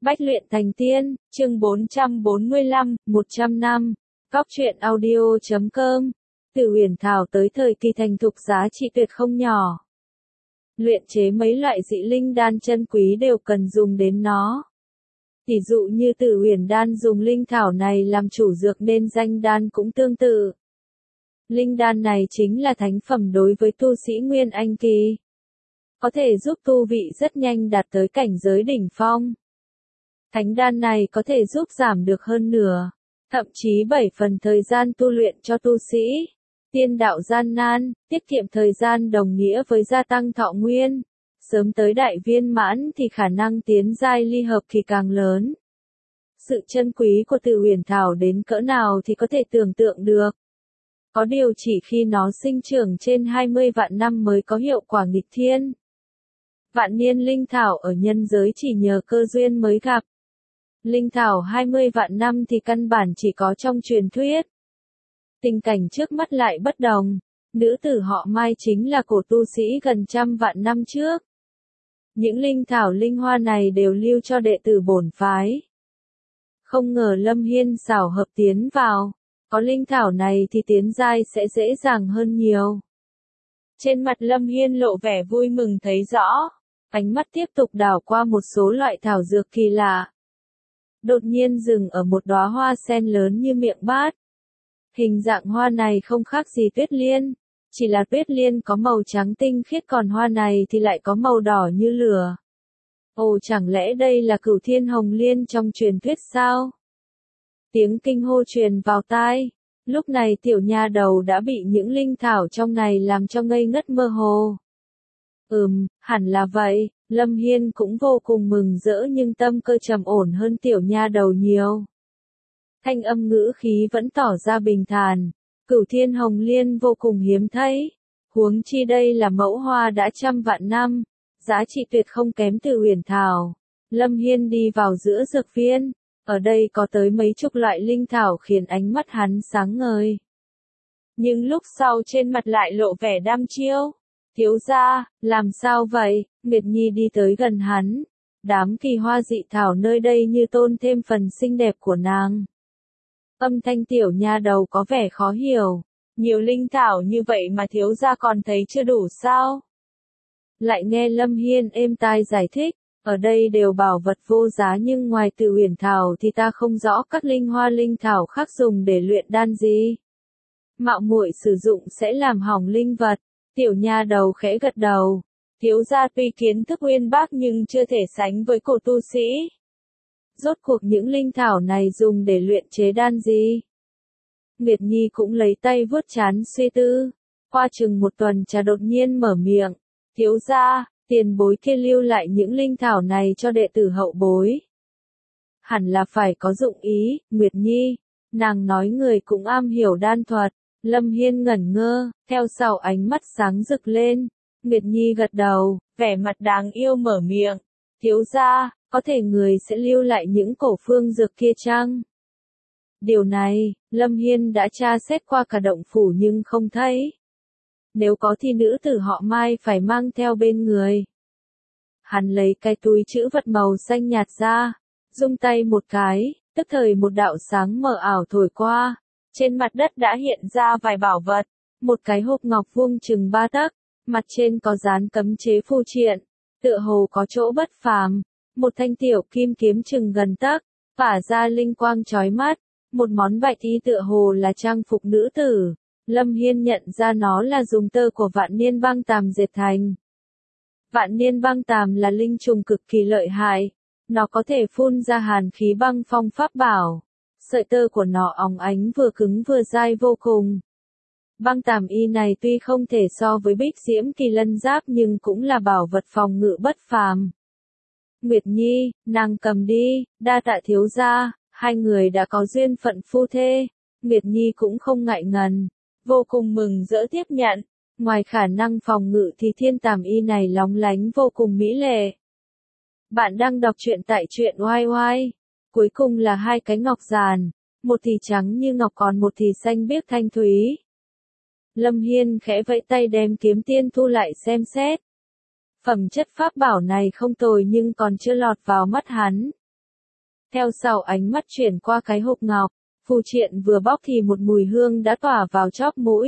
Bách luyện thành tiên, chương 445, 100 năm. Góc truyện audio.com. Từ huyền thảo tới thời kỳ thành thục giá trị tuyệt không nhỏ. Luyện chế mấy loại dị linh đan chân quý đều cần dùng đến nó. Tỷ dụ như Tử Huyền đan dùng linh thảo này làm chủ dược nên danh đan cũng tương tự. Linh đan này chính là thánh phẩm đối với tu sĩ Nguyên Anh kỳ. Có thể giúp tu vị rất nhanh đạt tới cảnh giới đỉnh phong. Thánh đan này có thể giúp giảm được hơn nửa, thậm chí 7 phần thời gian tu luyện cho tu sĩ. Tiên đạo gian nan, tiết kiệm thời gian đồng nghĩa với gia tăng thọ nguyên. Sớm tới đại viên mãn thì khả năng tiến giai ly hợp kỳ càng lớn. Sự chân quý của Tử Huyền thảo đến cỡ nào thì có thể tưởng tượng được. Có điều chỉ khi nó sinh trưởng trên 20 vạn năm mới có hiệu quả nghịch thiên. Vạn niên linh thảo ở nhân giới chỉ nhờ cơ duyên mới gặp. Linh thảo 20 vạn năm thì căn bản chỉ có trong truyền thuyết. Tình cảnh trước mắt lại bất đồng. Nữ tử họ Mai chính là cổ tu sĩ gần trăm vạn năm trước. Những linh thảo linh hoa này đều lưu cho đệ tử bổn phái. Không ngờ Lâm Hiên xảo hợp tiến vào. Có linh thảo này thì tiến giai sẽ dễ dàng hơn nhiều. Trên mặt Lâm Hiên lộ vẻ vui mừng thấy rõ. Ánh mắt tiếp tục đảo qua một số loại thảo dược kỳ lạ. Đột nhiên dừng ở một đóa hoa sen lớn như miệng bát. Hình dạng hoa này không khác gì tuyết liên. Chỉ là tuyết liên có màu trắng tinh khiết còn hoa này thì lại có màu đỏ như lửa. Ồ, chẳng lẽ đây là Cửu Thiên Hồng Liên trong truyền thuyết sao? Tiếng kinh hô truyền vào tai. Lúc này tiểu nha đầu đã bị những linh thảo trong này làm cho ngây ngất mơ hồ. Hẳn là vậy, Lâm Hiên cũng vô cùng mừng rỡ nhưng tâm cơ trầm ổn hơn tiểu nha đầu nhiều. Thanh âm ngữ khí vẫn tỏ ra bình thản. Cửu Thiên Hồng Liên vô cùng hiếm thấy. Huống chi đây là mẫu hoa đã trăm vạn năm. Giá trị tuyệt không kém Tử Huyền thảo. Lâm Hiên đi vào giữa dược viên. Ở đây có tới mấy chục loại linh thảo khiến ánh mắt hắn sáng ngời. Nhưng lúc sau trên mặt lại lộ vẻ đăm chiêu. Thiếu gia, làm sao vậy? Nguyệt Nhi đi tới gần hắn. Đám kỳ hoa dị thảo nơi đây như tôn thêm phần xinh đẹp của nàng. Âm thanh tiểu nha đầu có vẻ khó hiểu. Nhiều linh thảo như vậy mà thiếu gia còn thấy chưa đủ sao? Lại nghe Lâm Hiên êm tai giải thích. Ở đây đều bảo vật vô giá nhưng ngoài Tử Huyền thảo thì ta không rõ các linh hoa linh thảo khác dùng để luyện đan gì. Mạo muội sử dụng sẽ làm hỏng linh vật. Tiểu nha đầu khẽ gật đầu. Thiếu gia tuy kiến thức uyên bác nhưng chưa thể sánh với cổ tu sĩ. Rốt cuộc những linh thảo này dùng để luyện chế đan gì? Nguyệt Nhi cũng lấy tay vuốt trán suy tư. Qua chừng một tuần trà đột nhiên mở miệng. Thiếu gia, tiền bối kia lưu lại những linh thảo này cho đệ tử hậu bối. Hẳn là phải có dụng ý, Nguyệt Nhi. Nàng nói người cũng am hiểu đan thuật. Lâm Hiên ngẩn ngơ, theo sau ánh mắt sáng rực lên. Nguyệt Nhi gật đầu, vẻ mặt đáng yêu mở miệng. Thiếu gia, có thể người sẽ lưu lại những cổ phương dược kia chăng? Điều này, Lâm Hiên đã tra xét qua cả động phủ nhưng không thấy. Nếu có thì nữ tử họ Mai phải mang theo bên người. Hắn lấy cái túi trữ vật màu xanh nhạt ra, rung tay một cái, tức thời một đạo sáng mờ ảo thổi qua. Trên mặt đất đã hiện ra vài bảo vật, một cái hộp ngọc vuông chừng 3 tấc, mặt trên có dán cấm chế phù triện, tựa hồ có chỗ bất phàm, một thanh tiểu kim kiếm chừng gần tấc, tỏa ra linh quang chói mắt, một món bạch y tựa hồ là trang phục nữ tử. Lâm Hiên nhận ra nó là dùng tơ của vạn niên băng tàm dệt thành. Vạn niên băng tàm là linh trùng cực kỳ lợi hại, nó có thể phun ra hàn khí băng phong pháp bảo. Sợi tơ của nó óng ánh vừa cứng vừa dai vô cùng. Băng tàm y này tuy không thể so với bích diễm kỳ lân giáp nhưng cũng là bảo vật phòng ngự bất phàm. Nguyệt Nhi, nàng cầm đi, đa tạ thiếu gia, hai người đã có duyên phận phu thê. Nguyệt Nhi cũng không ngại ngần, vô cùng mừng rỡ tiếp nhận. Ngoài khả năng phòng ngự thì thiên tàm y này lóng lánh vô cùng mỹ lệ. Bạn đang đọc truyện tại truyện YY. Cuối cùng là hai cái ngọc giàn, một thì trắng như ngọc còn một thì xanh biếc thanh thúy. Lâm Hiên khẽ vẫy tay đem kiếm tiên thu lại xem xét. Phẩm chất pháp bảo này không tồi nhưng còn chưa lọt vào mắt hắn. Theo sau ánh mắt chuyển qua cái hộp ngọc, Phù Triện vừa bóc thì một mùi hương đã tỏa vào chóp mũi.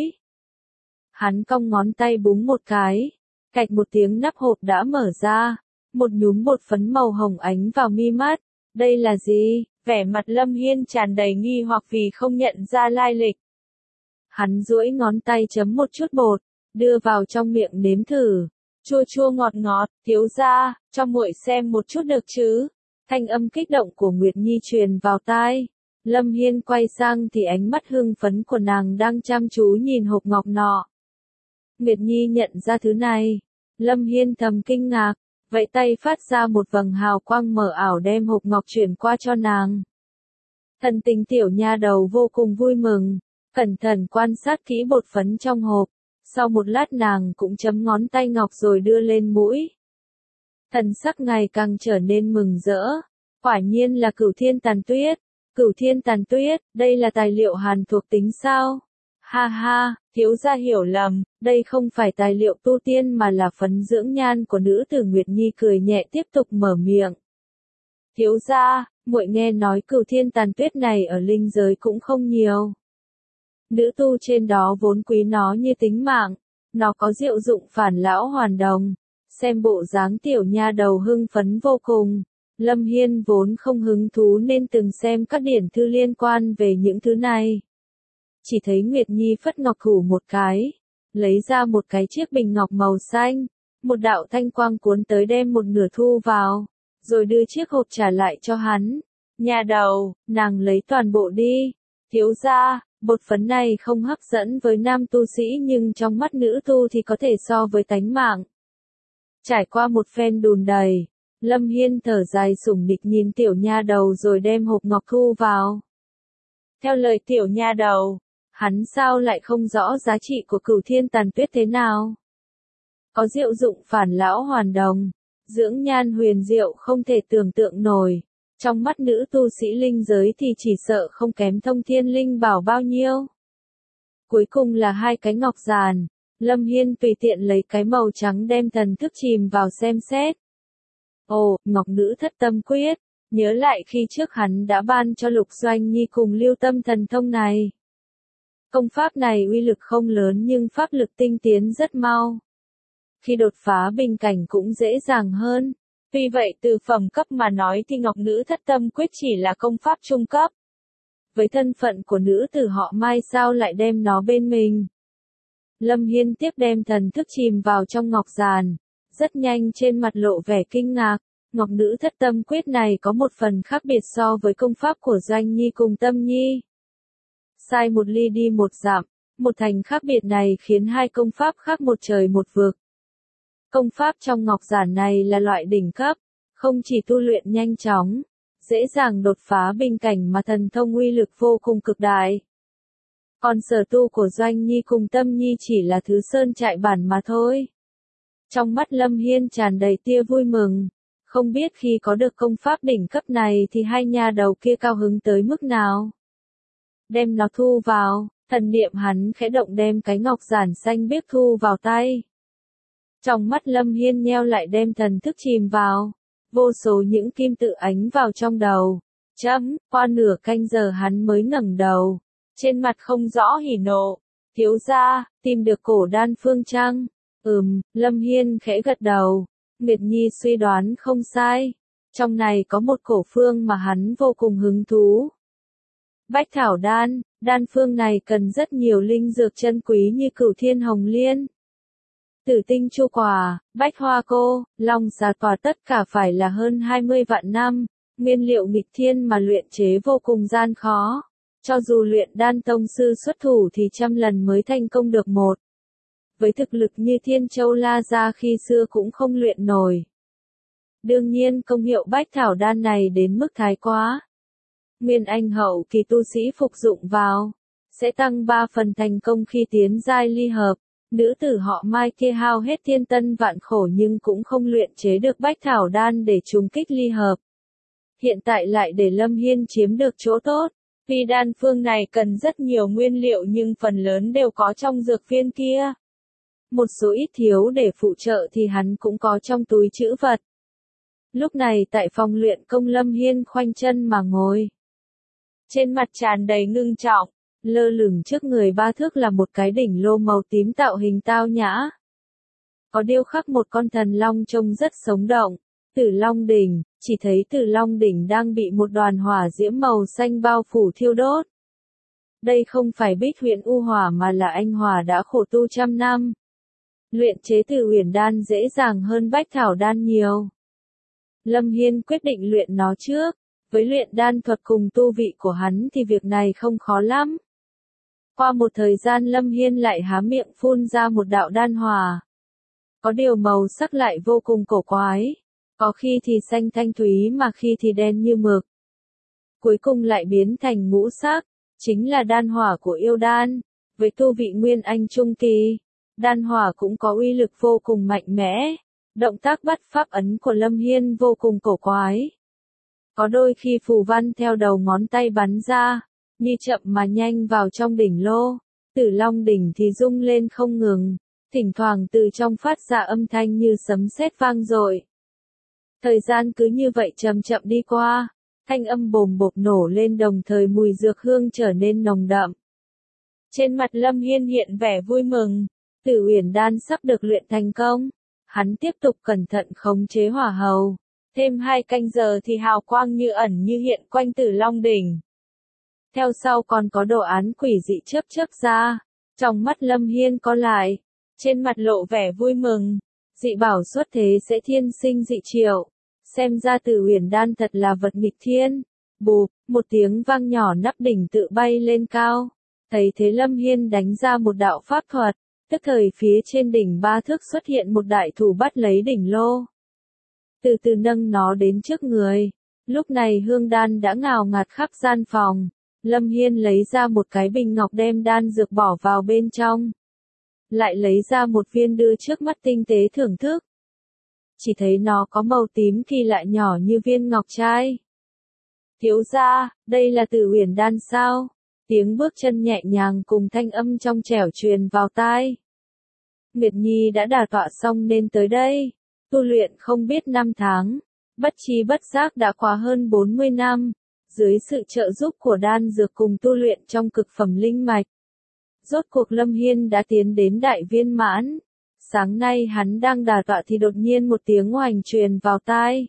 Hắn cong ngón tay búng một cái, cạch một tiếng nắp hộp đã mở ra, một nhúm bột phấn màu hồng ánh vào mi mắt. Đây là gì? Vẻ mặt Lâm Hiên tràn đầy nghi hoặc vì không nhận ra lai lịch. Hắn duỗi ngón tay chấm một chút bột, đưa vào trong miệng nếm thử. Chua chua ngọt ngọt, thiếu gia, cho muội xem một chút được chứ? Thanh âm kích động của Nguyệt Nhi truyền vào tai. Lâm Hiên quay sang thì ánh mắt hưng phấn của nàng đang chăm chú nhìn hộp ngọc nọ. Nguyệt Nhi nhận ra thứ này. Lâm Hiên thầm kinh ngạc, vậy tay phát ra một vầng hào quang mờ ảo đem hộp ngọc chuyển qua cho nàng. Thần tình tiểu nha đầu vô cùng vui mừng, cẩn thận quan sát kỹ bột phấn trong hộp. Sau một lát nàng cũng chấm ngón tay ngọc rồi đưa lên mũi. Thần sắc ngày càng trở nên mừng rỡ. Quả nhiên là Cửu Thiên Tàn Tuyết. Cửu Thiên Tàn Tuyết, đây là tài liệu hàn thuộc tính sao? Ha ha, thiếu gia hiểu lầm, đây không phải tài liệu tu tiên mà là phấn dưỡng nhan của nữ tử. Nguyệt Nhi cười nhẹ tiếp tục mở miệng. Thiếu gia, muội nghe nói Cửu Thiên Tàn Tuyết này ở linh giới cũng không nhiều. Nữ tu trên đó vốn quý nó như tính mạng, nó có diệu dụng phản lão hoàn đồng. Xem bộ dáng tiểu nha đầu hưng phấn vô cùng. Lâm Hiên vốn không hứng thú nên từng xem các điển thư liên quan về những thứ này. Chỉ thấy Nguyệt Nhi phất ngọc thủ một cái, lấy ra một cái chiếc bình ngọc màu xanh, một đạo thanh quang cuốn tới đem một nửa thu vào, rồi đưa chiếc hộp trả lại cho hắn. Nha đầu, nàng lấy toàn bộ đi. Thiếu gia, bột phấn này không hấp dẫn với nam tu sĩ nhưng trong mắt nữ tu thì có thể so với tánh mạng. Trải qua một phen đùn đầy, Lâm Hiên thở dài sủng nịch nhìn tiểu nha đầu rồi đem hộp ngọc thu vào. Theo lời tiểu nha đầu, hắn sao lại không rõ giá trị của Cửu Thiên Tàn Tuyết thế nào? Có diệu dụng phản lão hoàn đồng, dưỡng nhan huyền diệu không thể tưởng tượng nổi. Trong mắt nữ tu sĩ linh giới thì chỉ sợ không kém thông thiên linh bảo bao nhiêu. Cuối cùng là hai cái ngọc giàn. Lâm Hiên tùy tiện lấy cái màu trắng đem thần thức chìm vào xem xét. Ồ, ngọc nữ thất tâm quyết. Nhớ lại khi trước hắn đã ban cho Lục Doanh Nhi cùng lưu tâm thần thông này. Công pháp này uy lực không lớn nhưng pháp lực tinh tiến rất mau. Khi đột phá bình cảnh cũng dễ dàng hơn. Tuy vậy từ phẩm cấp mà nói thì ngọc nữ thất tâm quyết chỉ là công pháp trung cấp. Với thân phận của nữ tử họ Mai sao lại đem nó bên mình? Lâm Hiên tiếp đem thần thức chìm vào trong ngọc giàn. Rất nhanh trên mặt lộ vẻ kinh ngạc. Ngọc nữ thất tâm quyết này có một phần khác biệt so với công pháp của Doanh Nhi cùng Tâm Nhi. Sai một ly đi một dặm, một thành khác biệt này khiến hai công pháp khác một trời một vực. Công pháp trong ngọc giản này là loại đỉnh cấp, không chỉ tu luyện nhanh chóng, dễ dàng đột phá bình cảnh mà thần thông uy lực vô cùng cực đại. Còn sở tu của Doanh Nhi cùng Tâm Nhi chỉ là thứ sơn trại bản mà thôi. Trong mắt Lâm Hiên tràn đầy tia vui mừng, không biết khi có được công pháp đỉnh cấp này thì hai nha đầu kia cao hứng tới mức nào. Đem nó thu vào, thần niệm hắn khẽ động đem cái ngọc giản xanh biếc thu vào tay. Trong mắt Lâm Hiên nheo lại đem thần thức chìm vào, vô số những kim tự ánh vào trong đầu. Qua nửa canh giờ hắn mới ngẩng đầu, trên mặt không rõ hỉ nộ. Thiếu gia, tìm được cổ đan phương chăng? Lâm Hiên khẽ gật đầu. Nguyệt Nhi suy đoán không sai. Trong này có một cổ phương mà hắn vô cùng hứng thú. Bách thảo đan, đan phương này cần rất nhiều linh dược chân quý như Cửu Thiên Hồng Liên, Tử Tinh Chu Quả, Bách Hoa Cô, Long Xà Tòa, tất cả phải là hơn 20 vạn năm. Nguyên liệu nghịch thiên mà luyện chế vô cùng gian khó. Cho dù luyện đan tông sư xuất thủ thì trăm lần mới thành công được một. Với thực lực như Thiên Châu La Gia khi xưa cũng không luyện nổi. Đương nhiên công hiệu bách thảo đan này đến mức thái quá. Nguyên anh hậu kỳ tu sĩ phục dụng vào, sẽ tăng 3 phần thành công khi tiến giai ly hợp. Nữ tử họ Mai kia hao hết thiên tân vạn khổ nhưng cũng không luyện chế được bách thảo đan để trùng kích ly hợp. Hiện tại lại để Lâm Hiên chiếm được chỗ tốt. Vì đan phương này cần rất nhiều nguyên liệu nhưng phần lớn đều có trong dược viên kia. Một số ít thiếu để phụ trợ thì hắn cũng có trong túi trữ vật. Lúc này tại phòng luyện công Lâm Hiên khoanh chân mà ngồi. Trên mặt tràn đầy ngưng trọng, lơ lửng trước người 3 thước là một cái đỉnh lô màu tím tạo hình tao nhã. Có điêu khắc một con thần long trông rất sống động. Tử Long Đỉnh, chỉ thấy Tử Long Đỉnh đang bị một đoàn hỏa diễm màu xanh bao phủ thiêu đốt. Đây không phải Bích Huyền U Hỏa mà là anh hỏa đã khổ tu trăm năm. Luyện chế Tử Huyền Đan dễ dàng hơn Bách Thảo Đan nhiều. Lâm Hiên quyết định luyện nó trước. Với luyện đan thuật cùng tu vị của hắn thì việc này không khó lắm. Qua một thời gian Lâm Hiên lại há miệng phun ra một đạo đan hỏa. Có điều màu sắc lại vô cùng cổ quái. Có khi thì xanh thanh thúy mà khi thì đen như mực. Cuối cùng lại biến thành ngũ sắc, chính là đan hỏa của yêu đan. Với tu vị Nguyên Anh Trung Kỳ, đan hỏa cũng có uy lực vô cùng mạnh mẽ. Động tác bắt pháp ấn của Lâm Hiên vô cùng cổ quái. Có đôi khi phù văn theo đầu ngón tay bắn ra, như chậm mà nhanh vào trong đỉnh lô. Tử Long Đỉnh thì rung lên không ngừng, thỉnh thoảng từ trong phát ra âm thanh như sấm sét vang dội. Thời gian cứ như vậy chậm chậm đi qua, thanh âm bồm bộp nổ lên đồng thời mùi dược hương trở nên nồng đậm. Trên mặt Lâm Hiên hiện vẻ vui mừng, Tử Uyển Đan sắp được luyện thành công. Hắn tiếp tục cẩn thận khống chế hỏa hầu. Thêm 2 canh giờ thì hào quang như ẩn như hiện quanh Tử Long Đỉnh. Theo sau còn có đồ án quỷ dị chớp chớp ra. Trong mắt Lâm Hiên có lại, trên mặt lộ vẻ vui mừng. Dị bảo xuất thế sẽ thiên sinh dị triệu. Xem ra Tử Uyển Đan thật là vật nghịch thiên. Bụp, một tiếng vang nhỏ nắp đỉnh tự bay lên cao. Thấy thế Lâm Hiên đánh ra một đạo pháp thuật. Tức thời phía trên đỉnh 3 thước xuất hiện một đại thủ bắt lấy đỉnh lô. Từ từ nâng nó đến trước người. Lúc này hương đan đã ngào ngạt khắp gian phòng. Lâm Hiên lấy ra một cái bình ngọc đem đan dược bỏ vào bên trong. Lại lấy ra một viên đưa trước mắt tinh tế thưởng thức. Chỉ thấy nó có màu tím kỳ lạ nhỏ như viên ngọc trai. Thiếu gia, đây là Tử Uyển Đan sao? Tiếng bước chân nhẹ nhàng cùng thanh âm trong trẻo truyền vào tai. Nguyệt Nhi đã đả tọa xong nên tới đây. Tu luyện không biết 5 tháng. Bất chi bất giác đã qua hơn 40 năm. Dưới sự trợ giúp của đan dược cùng tu luyện trong cực phẩm linh mạch. Rốt cuộc Lâm Hiên đã tiến đến đại viên mãn. Sáng nay hắn đang đả tọa thì đột nhiên một tiếng oành truyền vào tai.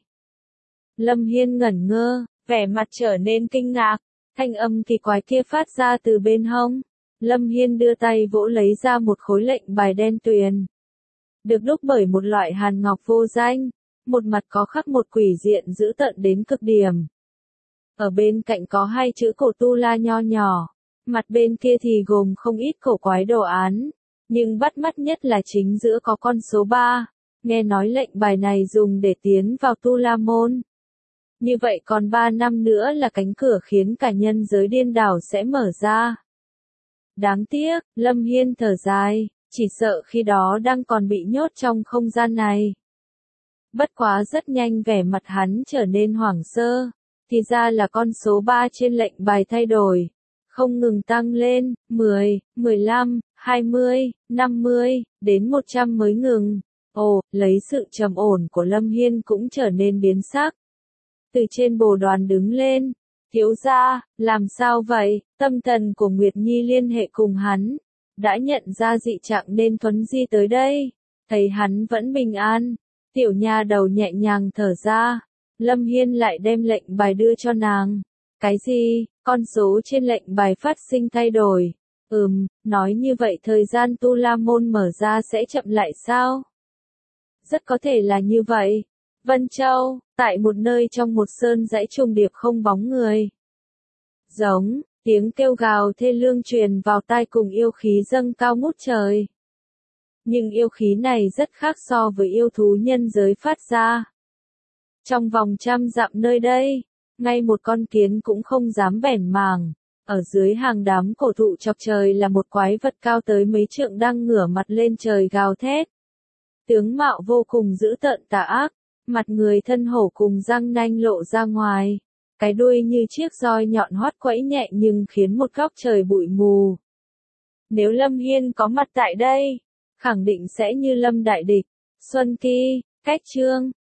Lâm Hiên ngẩn ngơ, vẻ mặt trở nên kinh ngạc. Thanh âm kỳ quái kia phát ra từ bên hông. Lâm Hiên đưa tay vỗ lấy ra một khối lệnh bài đen tuyền. Được đúc bởi một loại hàn ngọc vô danh. Một mặt có khắc một quỷ diện dữ tợn đến cực điểm. Ở bên cạnh có 2 chữ cổ tu la nho nhỏ. Mặt bên kia thì gồm không ít cổ quái đồ án. Nhưng bắt mắt nhất là chính giữa có con số 3. Nghe nói lệnh bài này dùng để tiến vào Tu La Môn. Như vậy còn 3 năm nữa là cánh cửa khiến cả nhân giới điên đảo sẽ mở ra. Đáng tiếc, Lâm Hiên thở dài, chỉ sợ khi đó đang còn bị nhốt trong không gian này. Bất quá rất nhanh vẻ mặt hắn trở nên hoảng sơ. Thì ra là con số 3 trên lệnh bài thay đổi. Không ngừng tăng lên, 10, 15, 20, 50, đến 100 mới ngừng. Ồ, lấy sự trầm ổn của Lâm Hiên cũng trở nên biến sắc. Từ trên bồ đoàn đứng lên. Thiếu gia, làm sao vậy? Tâm thần của Nguyệt Nhi liên hệ cùng hắn. Đã nhận ra dị trạng nên thuấn di tới đây. Thấy hắn vẫn bình an. Tiểu nha đầu nhẹ nhàng thở ra. Lâm Hiên lại đem lệnh bài đưa cho nàng. Cái gì? Con số trên lệnh bài phát sinh thay đổi. Nói như vậy thời gian Tu La Môn mở ra sẽ chậm lại sao? Rất có thể là như vậy. Vân Châu, tại một nơi trong một sơn dãy trùng điệp không bóng người. Giống, tiếng kêu gào thê lương truyền vào tai cùng yêu khí dâng cao ngút trời. Nhưng yêu khí này rất khác so với yêu thú nhân giới phát ra. Trong vòng 100 dặm nơi đây, ngay một con kiến cũng không dám bẻn màng. Ở dưới hàng đám cổ thụ chọc trời là một quái vật cao tới mấy trượng đang ngửa mặt lên trời gào thét. Tướng mạo vô cùng dữ tợn tà ác, mặt người thân hổ cùng răng nanh lộ ra ngoài. Cái đuôi như chiếc roi nhọn hoắt quẫy nhẹ nhưng khiến một góc trời bụi mù. Nếu Lâm Hiên có mặt tại đây, khẳng định sẽ như lâm đại địch. Xuân Kỳ, cách chương